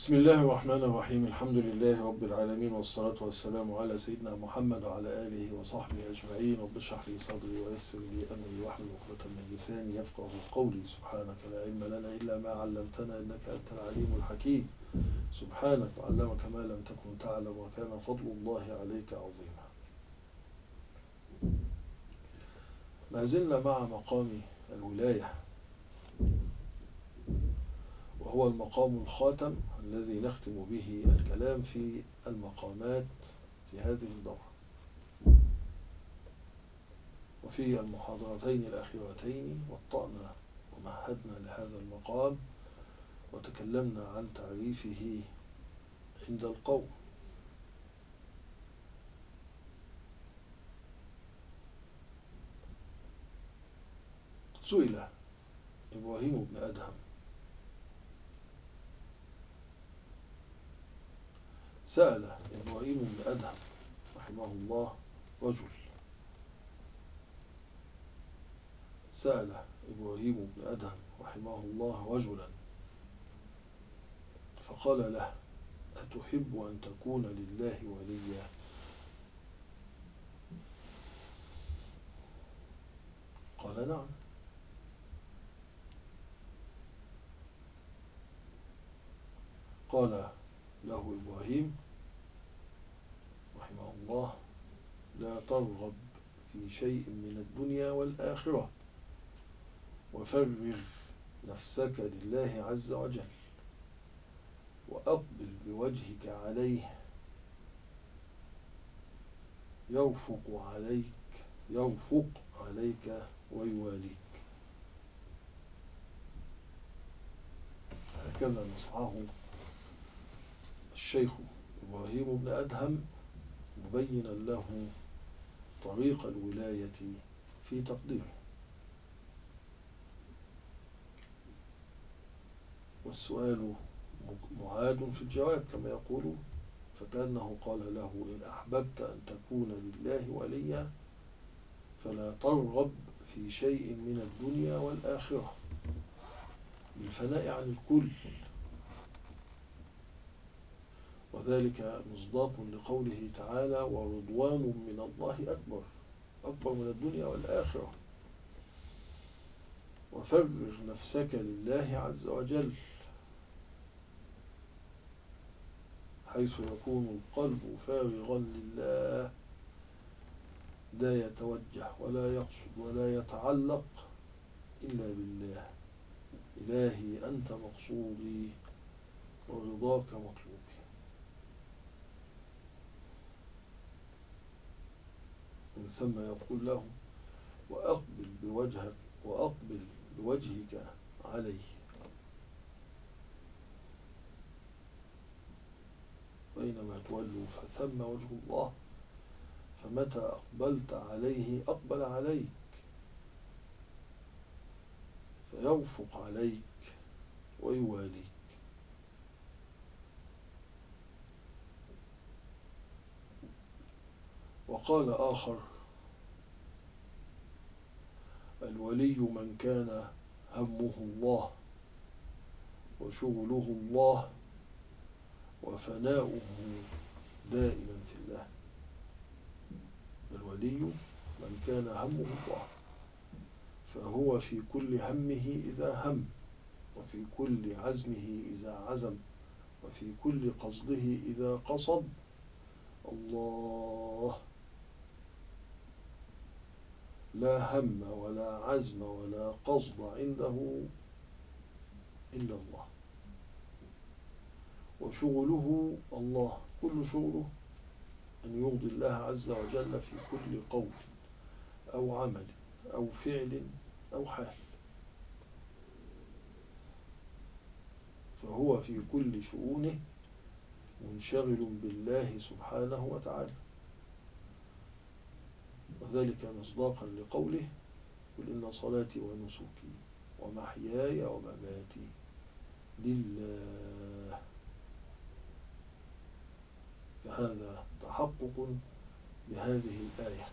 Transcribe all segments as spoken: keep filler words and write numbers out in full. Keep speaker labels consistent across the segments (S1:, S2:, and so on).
S1: بسم الله الرحمن الرحيم. الحمد لله رب العالمين، والصلاة والسلام على سيدنا محمد وعلى آله وصحبه أجمعين. رب اشرح لي صدري ويسر لي أمري واحلل عقدة من لساني يفقه قولي. سبحانك لا علم لنا إلا ما علمتنا إنك أنت العليم الحكيم. سبحانك وعلمك ما لم تكن تعلم وكان فضل الله عليك عظيما. ما زلنا مع مقام الولاية، وهو المقام الخاتم الذي نختم به الكلام في المقامات في هذه الدورة. وفي المحاضرتين الأخيرتين وطأنا ومهدنا لهذا المقام وتكلمنا عن تعريفه عند القوم. سئل إبراهيم بن أدهم سأل إبراهيم بن أدهم رحمه الله رجل سأل إبراهيم بن أدهم رحمه الله رجلا فقال له: أتحب أن تكون لله وليا؟ قال: نعم. قال له إبراهيم رحمه الله: لا ترغب في شيء من الدنيا والآخرة، وفرغ نفسك لله عز وجل، وأقبل بوجهك عليه يرفق عليك يرفق عليك ويواليك. هكذا نصحه الشيخ إبراهيم بن أدهم مبينا له طريق الولاية في تقديره. والسؤال معاد في الجواب كما يقول، فكأنه قال له: إن أحببت أن تكون لله وليا فلا ترغب في شيء من الدنيا والآخرة، بالفناء عن الكل. وذلك مصداق لقوله تعالى: ورضوان من الله أكبر أكبر من الدنيا والآخرة. وفرغ نفسك لله عز وجل، حيث يكون القلب فارغا لله، لا يتوجه ولا يقصد ولا يتعلق إلا بالله. إلهي أنت مقصودي ورضاك مطلوبي. من ثم يقول له: وأقبل بوجهك وأقبل بوجهك عليه. بينما تولوا فثم وجه الله، فمتى أقبلت عليه أقبل عليك، فيرفق عليك ويواليك. وقال آخر: الولي من كان همه الله وشغله الله وفناؤه دائما في الله. الولي من كان همه الله، فهو في كل همه إذا هم، وفي كل عزمه إذا عزم، وفي كل قصده إذا قصد الله. لا هم ولا عزم ولا قصد عنده إلا الله. وشغله الله، كل شغله أن يرضي الله عز وجل في كل قول أو عمل أو فعل أو حال. فهو في كل شؤونه منشغل بالله سبحانه وتعالى. وذلك مصداقا لقوله: قل إن صلاتي ونسكي ومحياي ومماتي لله. فهذا تحقق بهذه الآية.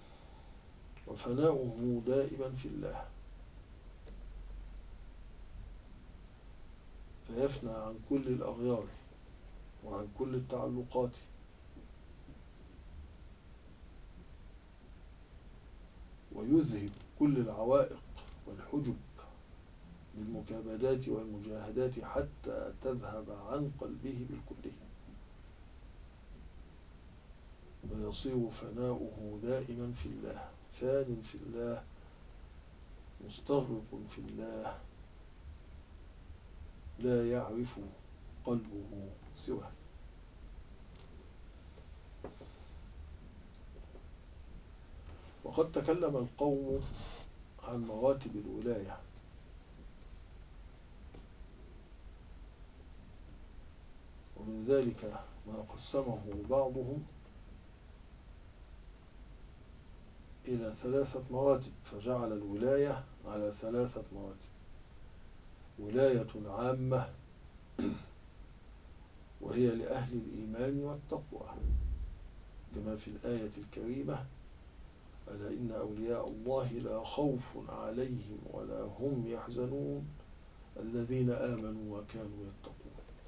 S1: وفناؤه دائما في الله. فيفنى عن كل الأغيار وعن كل التعلقات، ويذهب كل العوائق والحجب بالمكابدات والمجاهدات حتى تذهب عن قلبه بالكلية، ويصير فناؤه دائما في الله، فان في الله، مستغرق في الله، لا يعرف قلبه سواه. وقد تكلم القوم عن مراتب الولاية، ومن ذلك ما قسمه بعضهم إلى ثلاثة مراتب، فجعل الولاية على ثلاثة مراتب: ولاية عامة وهي لأهل الإيمان والتقوى، كما في الآية الكريمة: ألا إن أولياء الله لا خوف عليهم ولا هم يحزنون الذين آمنوا وكانوا يتقون.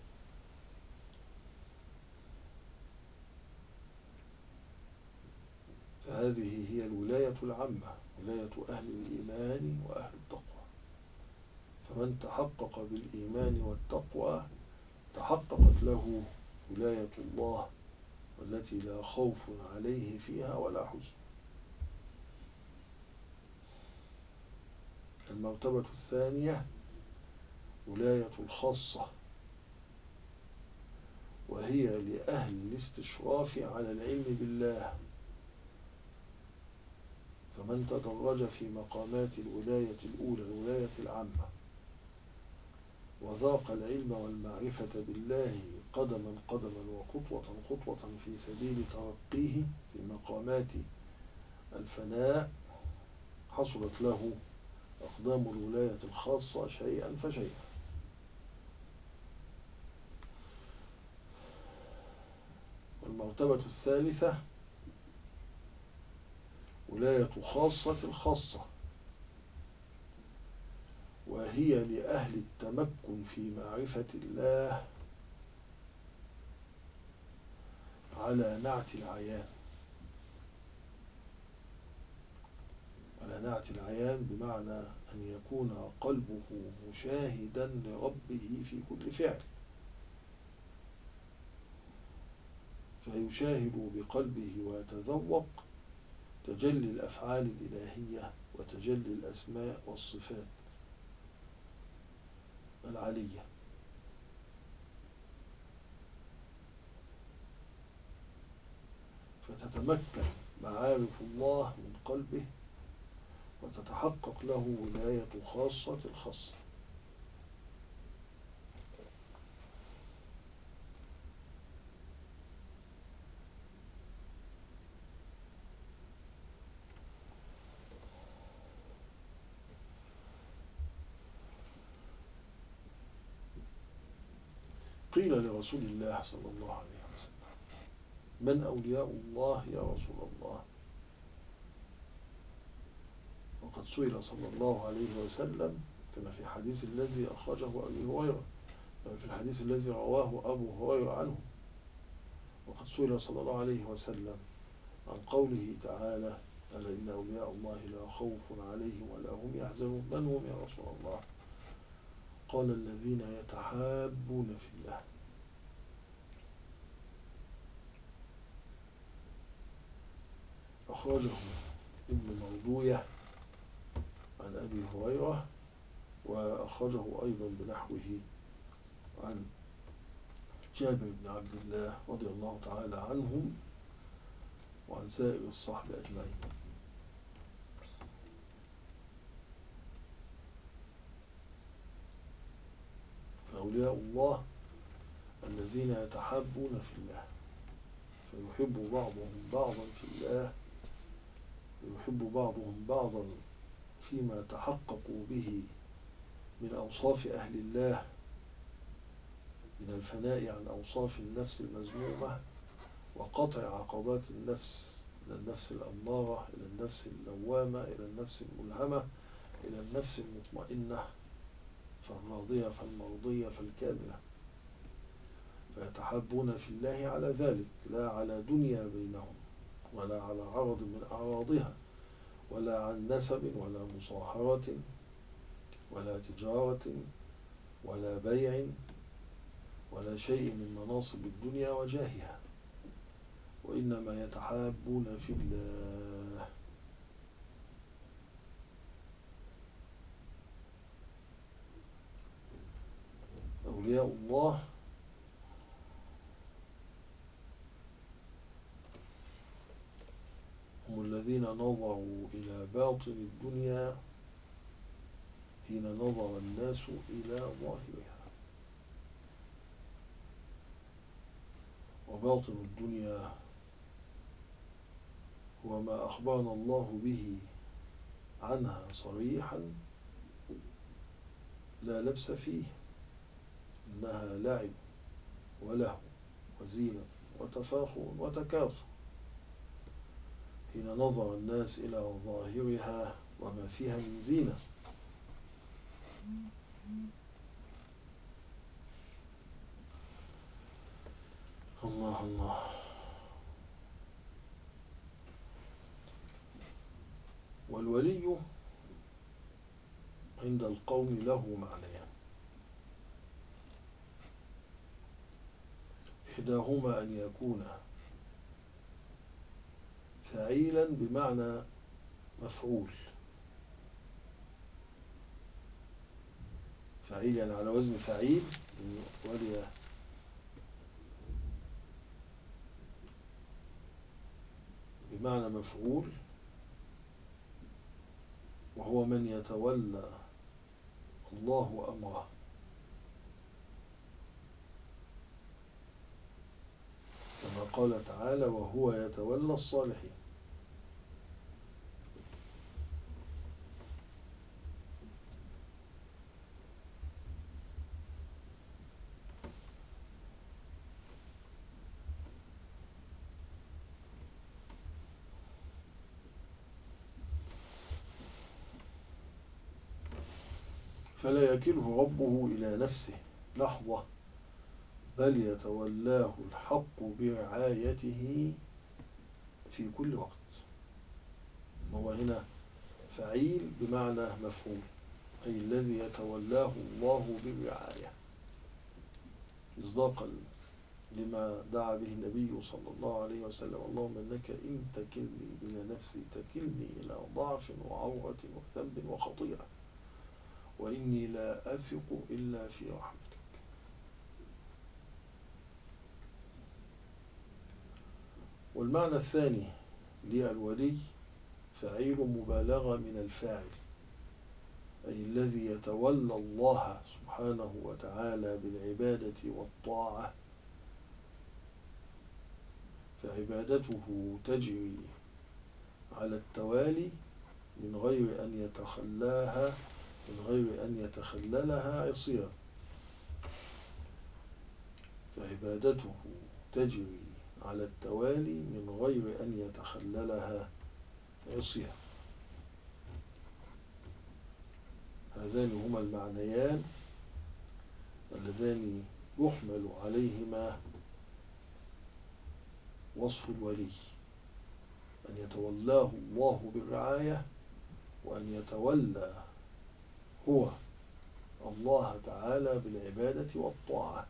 S1: فهذه هي الولاية العامة، ولاية أهل الإيمان وأهل التقوى. فمن تحقق بالإيمان والتقوى تحققت له ولاية الله التي لا خوف عليه فيها ولا حزن. المرتبة الثانية ولاية الخاصة، وهي لأهل الاستشراف على العلم بالله، فمن تدرج في مقامات الولاية الأولى الولاية العامة وذاق العلم والمعرفة بالله قدما قدما وخطوة خطوة في سبيل ترقيه في مقامات الفناء، حصلت له أقدام الولاية الخاصة شيئا فشيئا. والمرتبة الثالثة ولاية خاصة الخاصة، وهي لأهل التمكن في معرفة الله على نعت العيان، على نعت العيان بمعنى أن يكون قلبه مشاهدا لربه في كل فعل، فيشاهد بقلبه ويتذوق تجلي الأفعال الإلهية وتجلي الأسماء والصفات العالية. فتتمكن معارف الله من قلبه وتتحقق له ولاية خاصة الخاصة. قيل لرسول الله صلى الله عليه وسلم: من أولياء الله يا رسول الله؟ وقد سئل صلى الله عليه وسلم كما في الحديث الذي أخرجه أبي هريرة، كما في الحديث الذي رواه أبو هريرة عنه. وقد سئل صلى الله عليه وسلم عن قوله تعالى: ألا إن أولياء الله لا خوف عليهم ولا هم يحزنون. من هم يا رسول الله؟ قال: الذين يتحابون في الله. أخرجه ابن مردوية عن أبي هريرة، وأخرجه أيضا بنحوه عن جابر بن عبد الله رضي الله تعالى عنهم وعن سائر الصحابة أجمعين. فأولياء الله الذين يتحابون في الله، فيحب بعضهم بعضا في الله، ويحب بعضهم بعضا فيما تحققوا به من أوصاف أهل الله، من الفناء عن أوصاف النفس المذمومة وقطع عقبات النفس، إلى النفس الأمارة، إلى النفس اللوامة، إلى النفس الملهمة، إلى النفس المطمئنة، فالراضية فالمرضية فالكاملة، فيتحابون في الله على ذلك، لا على دنيا بينهم، ولا على عرض من أعراضها، ولا عن نسب ولا مصاهرة ولا تجارة ولا بيع ولا شيء من مناصب الدنيا وجاهها، وإنما يتحابون في الله. أولياء الله هم الذين نظروا إلى باطن الدنيا حين نظر الناس إلى ظاهرها، وباطن الدنيا هو ما أخبرنا الله به عنها صريحا لا لبس فيه، إنها لعب ولهو وزينة وتفاخر وتكاثر، حين نظر الناس إلى ظاهرها وما فيها من زينة. الله الله. والولي عند القوم له معنيان، إحداهما أن يكون فعيلا بمعنى مفعول، فعيل يعني على وزن فعيل، ولي بمعنى مفعول، وهو من يتولى الله أمره، كما قال تعالى وهو يتولى الصالحين. فلا يكله ربه إلى نفسه لحظة، بل يتولاه الحق برعايته في كل وقت. هو هنا فعيل بمعنى مفعول، أي الذي يتولاه الله بالرعاية، إصداقا لما دعا به النبي صلى الله عليه وسلم: اللهم إنك إن تكلني إلى نفسي تكلني إلى ضعف وعورة وذنب وخطيئة، وإني لا أثق إلا في رحمتك. والمعنى الثاني للولي فعيل مبالغة من الفاعل، أي الذي يتولى الله سبحانه وتعالى بالعبادة والطاعة، فعبادته تجري على التوالي من غير أن يتخلاها من غير أن يتخللها عصيان، فعبادته تجري على التوالي من غير أن يتخللها عصيان. هذان هما المعنيان اللذان يحمل عليهما وصف الولي: أن يتولاه الله بالرعاية، وأن يتولى هو الله تعالى بالعبادة والطاعة.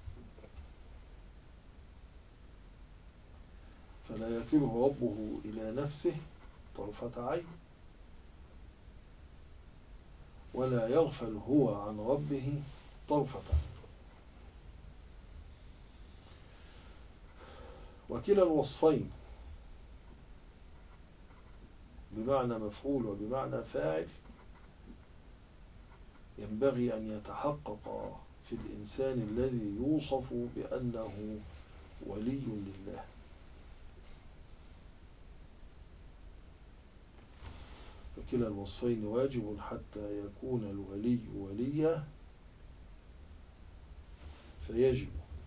S1: فلا يكله ربه إلى نفسه طرفة عين، ولا يغفل هو عن ربه طرفة عين. وكلا الوصفين بمعنى مفعول وبمعنى فاعل ينبغي أن يتحقق في الإنسان الذي يوصف بأنه ولي لله. فكلا الوصفين واجب حتى يكون الولي وليا، فيجب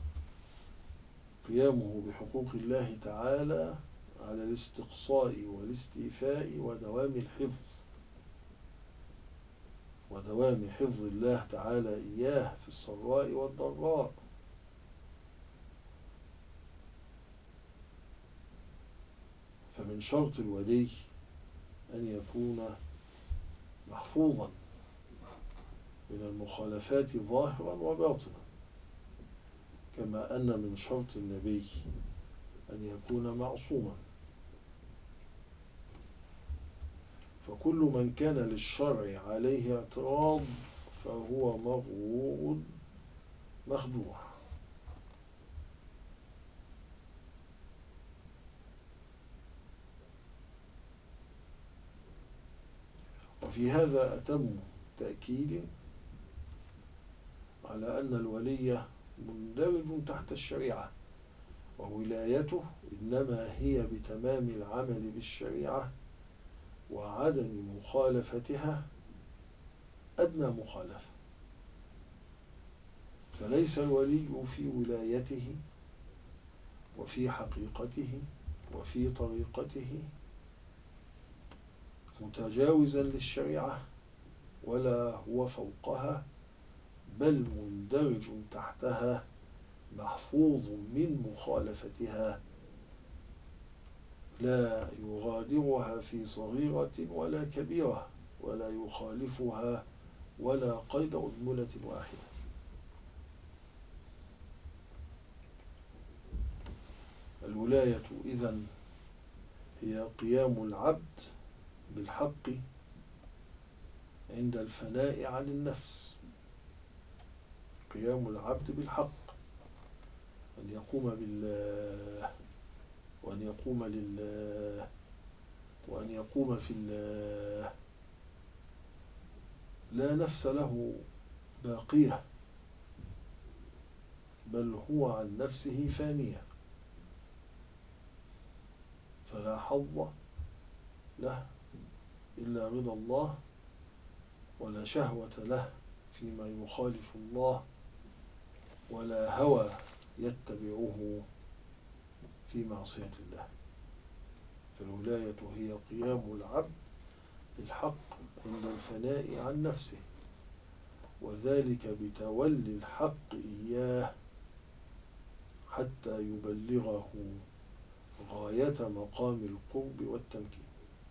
S1: قيامه بحقوق الله تعالى على الاستقصاء والاستيفاء ودوام الحفظ، ودوام حفظ الله تعالى إياه في السراء والضراء. فمن شرط الولي أن يكون محفوظا من المخالفات ظاهرا وباطنا، كما أن من شرط النبي أن يكون معصوما. فكل من كان للشرع عليه اعتراض فهو مغرور مخدوع. وفي هذا أتم تأكيد على أن الولي مندرج تحت الشريعة، وولايته إنما هي بتمام العمل بالشريعة وعدم مخالفتها أدنى مخالفة. فليس الولي في ولايته وفي حقيقته وفي طريقته متجاوزا للشريعة ولا هو فوقها، بل مندرج تحتها محفوظ من مخالفتها، لا يغادرها في صغيرة ولا كبيرة، ولا يخالفها ولا قيد أنملة واحدة. الولاية إذن هي قيام العبد بالحق عند الفناء عن النفس، قيام العبد بالحق، أن يقوم بالله وأن يقوم لله وأن يقوم في الله، لا نفس له باقية، بل هو عن نفسه فانية، فلا حظ له إلا رضا الله، ولا شهوة له فيما يخالف الله، ولا هوى يتبعه في معصية الله. فالولاية هي قيام العبد بالحق عند الفناء عن نفسه، وذلك بتولي الحق إياه حتى يبلغه غاية مقام القرب والتمكين.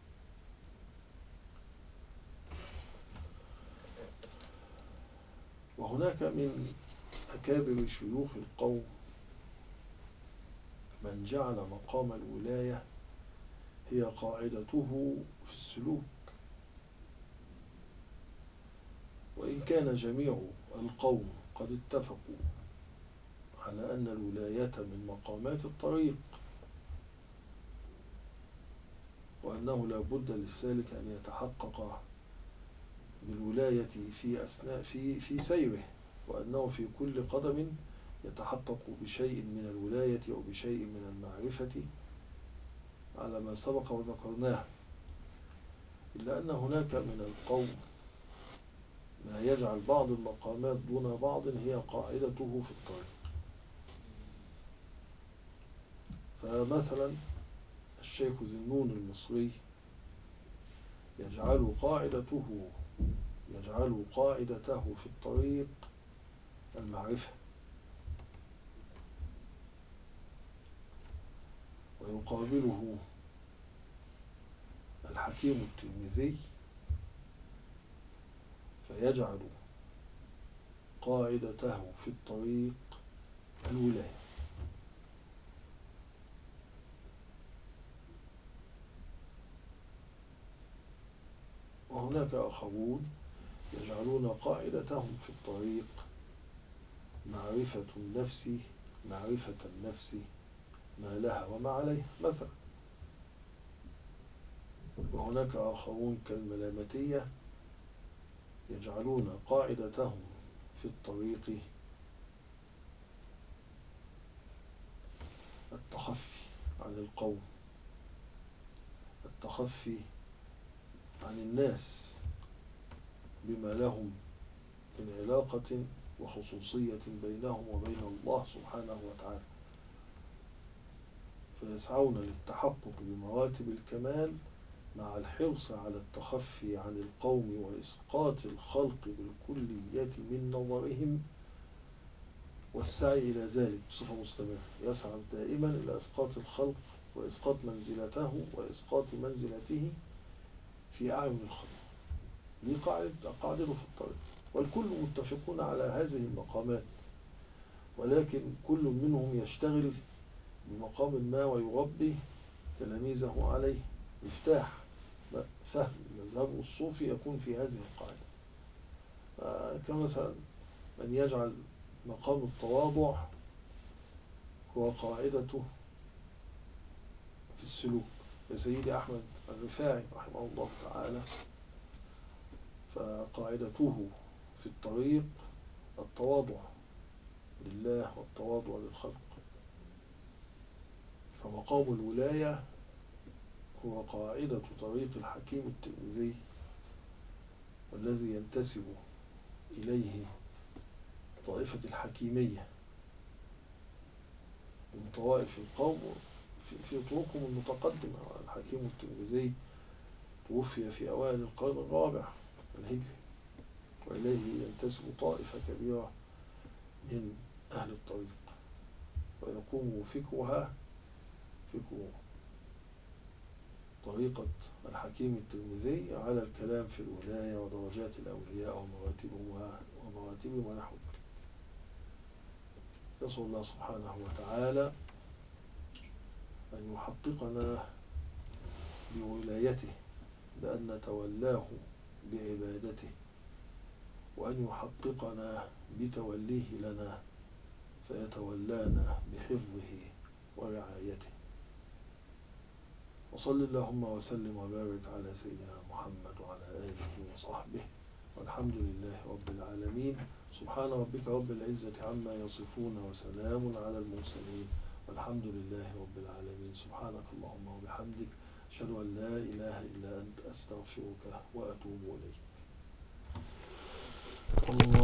S1: وهناك من أكابر شيوخ القوم من جعل مقام الولاية هي قاعدته في السلوك، وإن كان جميع القوم قد اتفقوا على أن الولاية من مقامات الطريق، وأنه لا بد للسالك أن يتحقق بالولاية في أثناء في في سيره، وأنه في كل قدم يتحقق بشيء من الولاية أو بشيء من المعرفة على ما سبق وذكرناه. إلا أن هناك من القوم ما يجعل بعض المقامات دون بعض هي قاعدته في الطريق. فمثلا الشيخ ذنون المصري يجعل قاعدته يجعل قاعدته في الطريق المعرفة، ويقابله الحكيم الترمذي فيجعل قاعدته في الطريق الولاية. وهناك آخرون يجعلون قاعدتهم في الطريق معرفة النفس معرفة النفس ما لها وما عليها مثلا. وهناك آخرون كالملامتية يجعلون قاعدتهم في الطريق التخفي عن القوم، التخفي عن الناس بما لهم من علاقة وخصوصية بينهم وبين الله سبحانه وتعالى، فيسعون للتحقق بمراتب الكمال مع الحرص على التخفي عن القوم وإسقاط الخلق بالكلية من نظرهم والسعي إلى ذلك بصفة مستمرة، يسعى دائما إلى إسقاط الخلق وإسقاط منزلته وإسقاط منزلته في أعين الخلق. دي قاعدة قاعدته في الطريق، والكل متفقون على هذه المقامات، ولكن كل منهم يشتغل بمقام ما ويربي تلاميذه عليه. مفتاح فهم مذهبه الصوفي يكون في هذه القاعدة، كمثلا من يجعل مقام التواضع هو قاعدته في السلوك كسيدي أحمد الرفاعي رحمه الله تعالى، فقاعدته في الطريق التواضع لله والتواضع للخلق. فمقام الولاية هو قاعدة طريق الحكيم الترمذي، والذي ينتسب إليه طائفة الحكيمية من طوائف القوم في, في طرقهم المتقدمة. الحكيم الترمذي توفي في أوائل القرن الرابع الهجري، وإليه ينتسب طائفة كبيرة من أهل الطريق، ويقوم فكرها فكر طريقة الحكيم الترمذي على الكلام في الولاية ودرجات الأولياء ومراتبهم ومراتبهم ونحو ذلك. يسأل الله سبحانه وتعالى أن يحققنا بولايته بأن نتولاه بعبادته، وأن يحققنا بتوليه لنا فيتولانا بحفظه ورعايته. وصل اللهم وسلم وبارك على سيدنا محمد وعلى آله وصحبه، والحمد لله رب العالمين. سبحان ربك رب العزة عما يصفون وسلام على المرسلين والحمد لله رب العالمين. سبحانك اللهم وبحمدك، أشهد أن لا إله إلا أنت، أستغفرك وأتوب إليك.